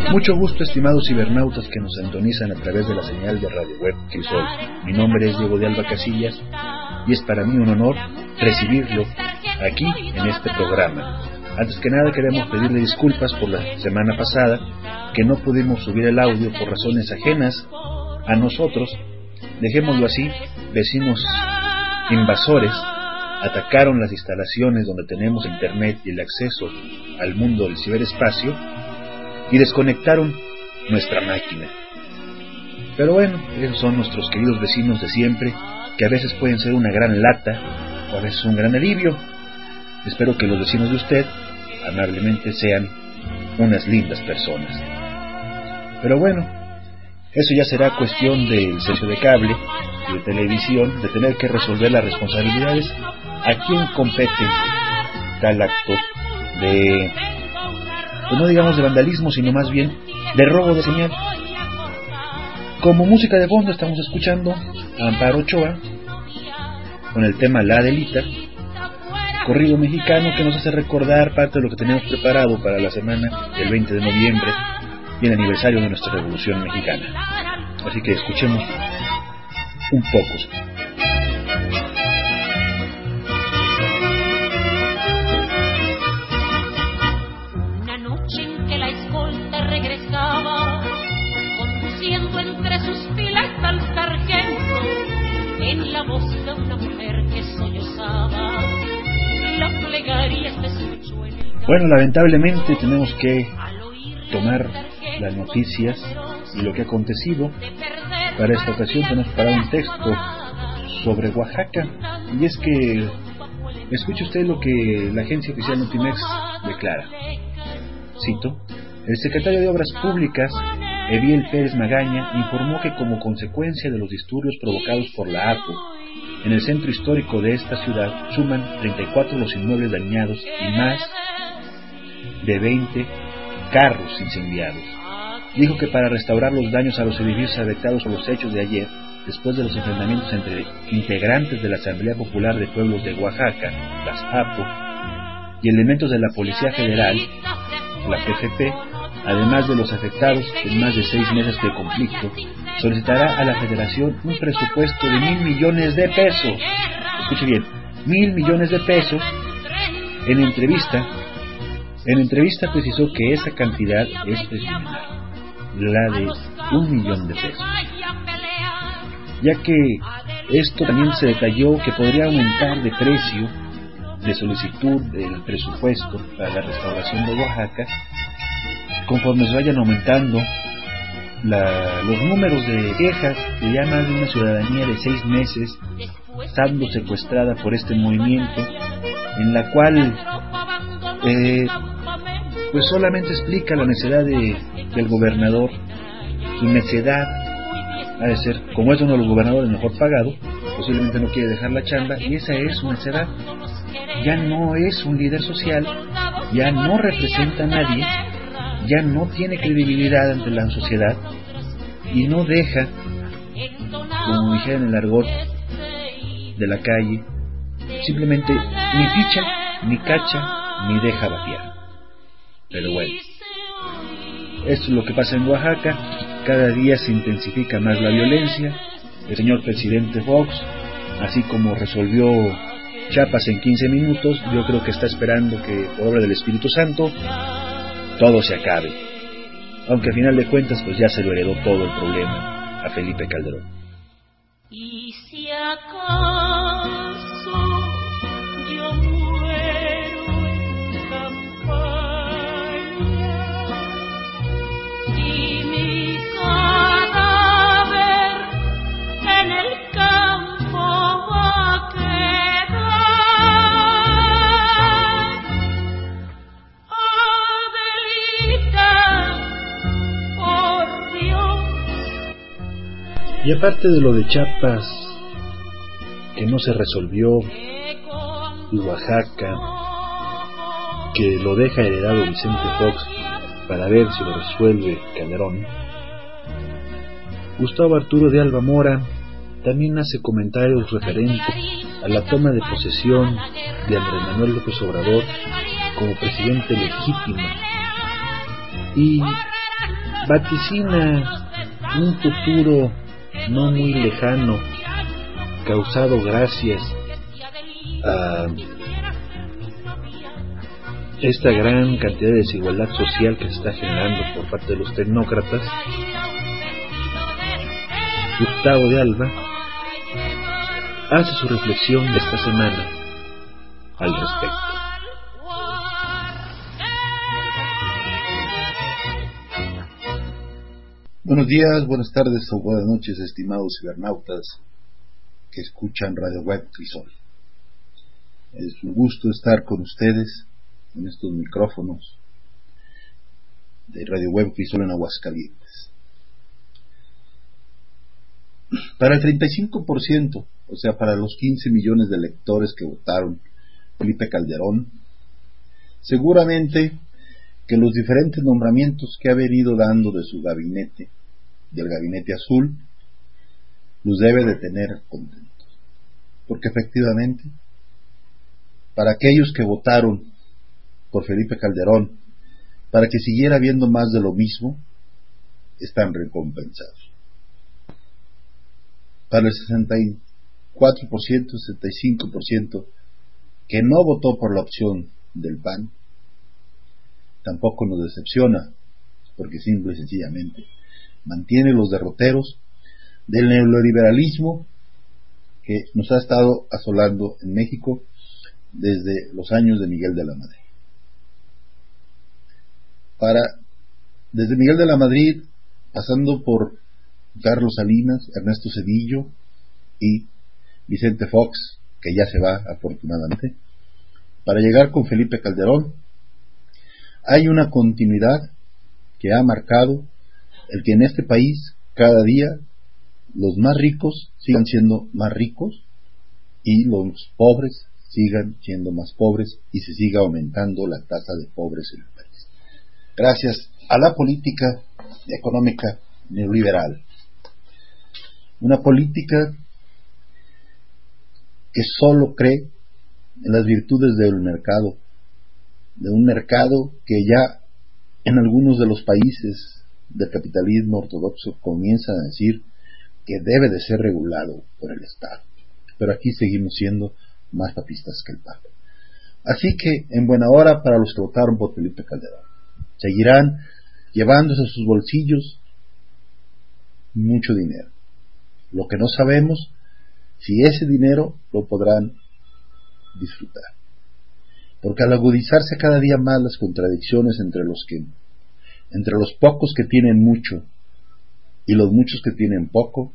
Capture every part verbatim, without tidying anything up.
Mucho gusto, estimados cibernautas que nos sintonizan a través de la señal de Radio Web Crisol. Mi nombre es Diego de Alba Casillas y es para mí un honor recibirlo aquí en este programa. Antes que nada queremos pedirle disculpas por la semana pasada que no pudimos subir el audio por razones ajenas a nosotros. Dejémoslo así, vecinos invasores atacaron las instalaciones donde tenemos internet y el acceso al mundo del ciberespacio y desconectaron nuestra máquina. Pero bueno, esos son nuestros queridos vecinos de siempre, que a veces pueden ser una gran lata o a veces un gran alivio. Espero que los vecinos de usted amablemente sean unas lindas personas. Pero bueno, eso ya será cuestión del servicio de cable y de televisión, de tener que resolver las responsabilidades a quién compete tal acto de, pues no digamos de vandalismo, sino más bien de robo de señal. Como música de fondo estamos escuchando a Amparo Ochoa con el tema La Delita, corrido mexicano que nos hace recordar parte de lo que teníamos preparado para la semana del veinte de noviembre y el aniversario de nuestra Revolución Mexicana. Así que escuchemos un poco. Una noche en que la escolta regresaba, conduciendo entre sus filas al sargento, en la voz de una mujer que sollozaba, la plegaria se escuchó en el... Bueno, lamentablemente tenemos que tomar las noticias y lo que ha acontecido. Para esta ocasión tenemos preparado un texto sobre Oaxaca, y es que escuche usted lo que la agencia oficial Notimex declara. Cito: el secretario de Obras Públicas, Eviel Pérez Magaña, informó que como consecuencia de los disturbios provocados por la A P O en el centro histórico de esta ciudad, suman treinta y cuatro los inmuebles dañados y más de veinte carros incendiados. Dijo que para restaurar los daños a los edificios afectados por los hechos de ayer, después de los enfrentamientos entre integrantes de la Asamblea Popular de Pueblos de Oaxaca, las A P O, y elementos de la Policía Federal, la P F P, además de los afectados en más de seis meses de conflicto, solicitará a la Federación un presupuesto de mil millones de pesos. Escuche bien, mil millones de pesos. En entrevista, en entrevista precisó que esa cantidad es preliminar, la de un millón de pesos, ya que esto también se detalló que podría aumentar de precio de solicitud del presupuesto para la restauración de Oaxaca conforme se vayan aumentando la, los números de quejas de ya más de una ciudadanía de seis meses estando secuestrada por este movimiento, en la cual eh, pues solamente explica la necedad de, del gobernador. Su necedad ha de ser, como es uno de los gobernadores mejor pagado, posiblemente no quiere dejar la chamba, y esa es su necedad. Ya no es un líder social, ya no representa a nadie, ya no tiene credibilidad ante la sociedad y no deja, como dijera en el argot de la calle, simplemente ni ficha, ni cacha, ni deja batear. Pero bueno, esto es lo que pasa en Oaxaca. Cada día se intensifica más la violencia. El señor presidente Fox, así como resolvió Chiapas en quince minutos, yo creo que está esperando que, por obra del Espíritu Santo, todo se acabe. Aunque al final de cuentas, pues ya se lo heredó todo el problema a Felipe Calderón. Y si acaso yo muero en campaña y mi cadáver en el campo va a Y aparte de lo de Chiapas, que no se resolvió, y Oaxaca, que lo deja heredado Vicente Fox para ver si lo resuelve Calderón, Gustavo Arturo de Alba Mora también hace comentarios referentes a la toma de posesión de Andrés Manuel López Obrador como presidente legítimo, y vaticina un futuro no muy lejano, causado gracias a esta gran cantidad de desigualdad social que se está generando por parte de los tecnócratas. Gustavo de Alba hace su reflexión de esta semana al respecto. Buenos días, buenas tardes o buenas noches, estimados cibernautas que escuchan Radio Web Crisol. Es un gusto estar con ustedes en estos micrófonos de Radio Web Crisol en Aguascalientes. Para el treinta y cinco por ciento, o sea, para los quince millones de electores que votaron Felipe Calderón, seguramente que los diferentes nombramientos que ha venido dando de su gabinete, del gabinete azul, los debe de tener contentos. Porque efectivamente, para aquellos que votaron por Felipe Calderón, para que siguiera habiendo más de lo mismo, están recompensados. Para el sesenta y cuatro por ciento, sesenta y cinco por ciento que no votó por la opción del P A N, tampoco nos decepciona, porque simple y sencillamente mantiene los derroteros del neoliberalismo que nos ha estado asolando en México desde los años de Miguel de la Madrid. Para, desde Miguel de la Madrid, pasando por Carlos Salinas, Ernesto Zedillo y Vicente Fox, que ya se va afortunadamente, para llegar con Felipe Calderón, hay una continuidad que ha marcado el que en este país cada día los más ricos sigan siendo más ricos y los pobres sigan siendo más pobres y se siga aumentando la tasa de pobres en el país. Gracias a la política económica neoliberal. Una política que solo cree en las virtudes del mercado, de un mercado que ya en algunos de los países del capitalismo ortodoxo comienzan a decir que debe de ser regulado por el Estado, pero aquí seguimos siendo más papistas que el Papa. Así que en buena hora para los que votaron por Felipe Calderón, seguirán llevándose a sus bolsillos mucho dinero. Lo que no sabemos si ese dinero lo podrán disfrutar, porque al agudizarse cada día más las contradicciones entre los que entre los pocos que tienen mucho y los muchos que tienen poco,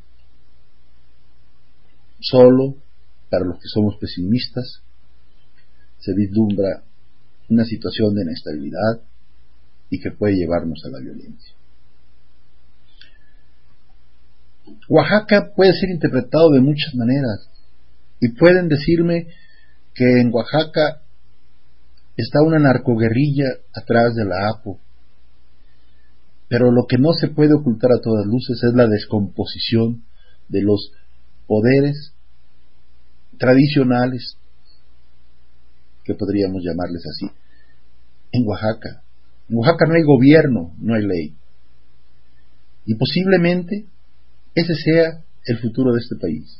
solo para los que somos pesimistas se vislumbra una situación de inestabilidad y que puede llevarnos a la violencia. Oaxaca puede ser interpretado de muchas maneras y pueden decirme que en Oaxaca está una narcoguerrilla atrás de la A P O, pero lo que no se puede ocultar a todas luces es la descomposición de los poderes tradicionales, que podríamos llamarles así, en Oaxaca. En Oaxaca no hay gobierno, no hay ley. Y posiblemente ese sea el futuro de este país.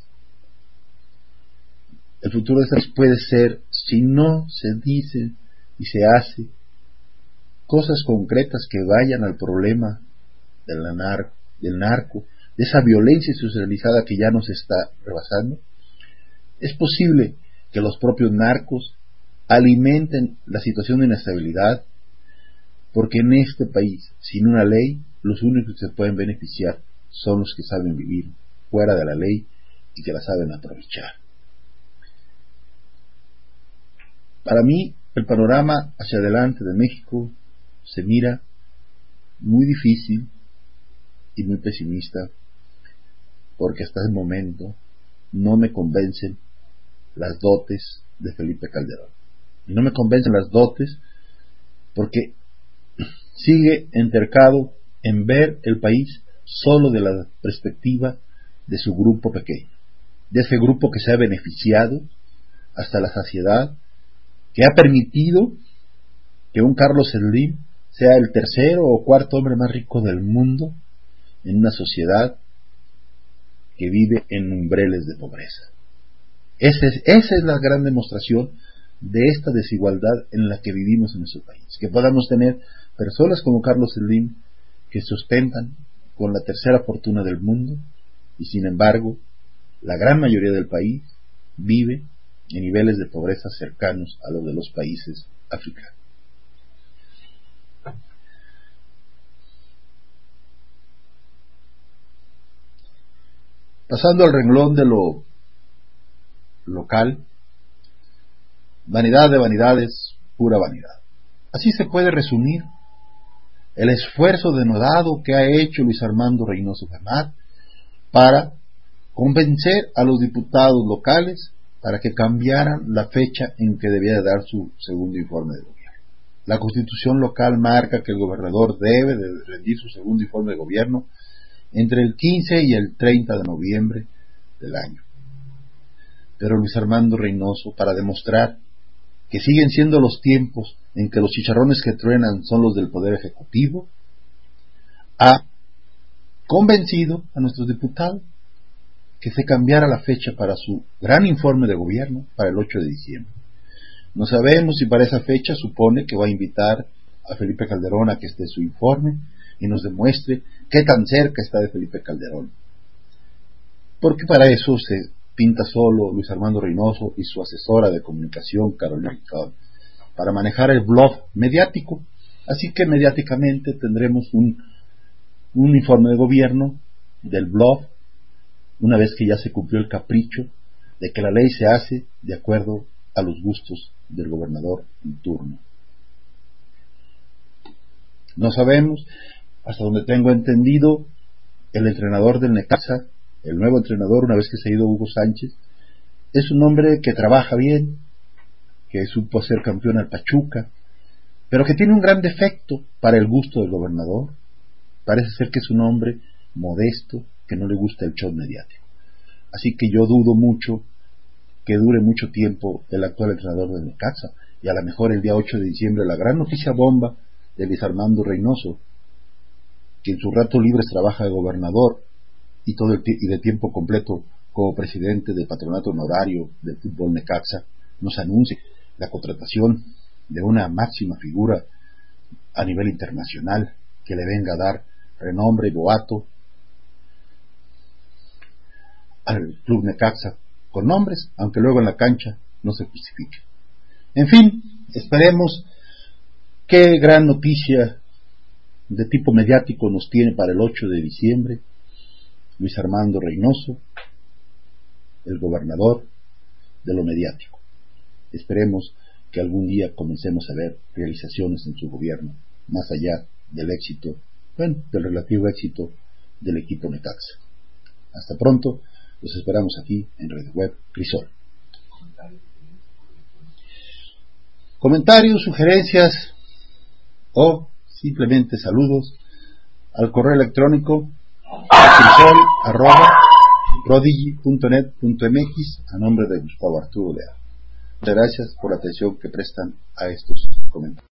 El futuro de este país puede ser, si no se dice y se hace cosas concretas que vayan al problema de la nar- del narco, de esa violencia institucionalizada que ya nos está rebasando, es posible que los propios narcos alimenten la situación de inestabilidad, porque en este país, sin una ley, los únicos que se pueden beneficiar son los que saben vivir fuera de la ley y que la saben aprovechar. Para mí, el panorama hacia adelante de México se mira muy difícil y muy pesimista, porque hasta el momento no me convencen las dotes de Felipe Calderón. Y no me convencen las dotes porque sigue entercado en ver el país solo de la perspectiva de su grupo pequeño, de ese grupo que se ha beneficiado hasta la saciedad, que ha permitido que un Carlos Slim sea el tercero o cuarto hombre más rico del mundo en una sociedad que vive en umbreles de pobreza. Esa es, esa es la gran demostración de esta desigualdad en la que vivimos en nuestro país. Que podamos tener personas como Carlos Slim que sustentan con la tercera fortuna del mundo y sin embargo la gran mayoría del país vive en niveles de pobreza cercanos a los de los países africanos. Pasando al renglón de lo local, vanidad de vanidades, pura vanidad. Así se puede resumir el esfuerzo denodado que ha hecho Luis Armando Reynoso Fermat para convencer a los diputados locales para que cambiaran la fecha en que debía de dar su segundo informe de gobierno. La Constitución local marca que el gobernador debe de rendir su segundo informe de gobierno entre el quince y el treinta de noviembre del año. Pero Luis Armando Reynoso, para demostrar que siguen siendo los tiempos en que los chicharrones que truenan son los del Poder Ejecutivo, ha convencido a nuestros diputados que se cambiara la fecha para su gran informe de gobierno para el ocho de diciembre. No sabemos si para esa fecha supone que va a invitar a Felipe Calderón a que esté su informe y nos demuestre qué tan cerca está de Felipe Calderón. Porque para eso se pinta solo Luis Armando Reynoso y su asesora de comunicación, Carolina Ricaud, para manejar el bluff mediático. Así que mediáticamente tendremos un, un informe de gobierno del bluff, una vez que ya se cumplió el capricho de que la ley se hace de acuerdo a los gustos del gobernador en turno. No sabemos, hasta donde tengo entendido, el entrenador del Necaxa, el nuevo entrenador, una vez que se ha ido Hugo Sánchez, es un hombre que trabaja bien, que supo ser campeón al Pachuca, pero que tiene un gran defecto para el gusto del gobernador. Parece ser que es un hombre modesto, que no le gusta el show mediático. Así que yo dudo mucho que dure mucho tiempo el actual entrenador del Necaxa, y a lo mejor el día ocho de diciembre la gran noticia bomba de Luis Armando Reynoso, que en sus ratos libres trabaja de gobernador y todo el y de tiempo completo como presidente del patronato honorario del fútbol Necaxa, nos anuncie la contratación de una máxima figura a nivel internacional que le venga a dar renombre y boato al club Necaxa con nombres, aunque luego en la cancha no se justifique. En fin, esperemos qué gran noticia de tipo mediático nos tiene para el ocho de diciembre Luis Armando Reynoso, el gobernador de lo mediático. Esperemos que algún día comencemos a ver realizaciones en su gobierno, más allá del éxito, bueno, del relativo éxito del equipo Necaxa. Hasta pronto, los esperamos aquí en Red Web Crisol. Comentarios, sugerencias o simplemente saludos al correo electrónico crisol arroba prodigy punto net punto m x a nombre de Gustavo Arturo Leal. Muchas gracias por la atención que prestan a estos comentarios.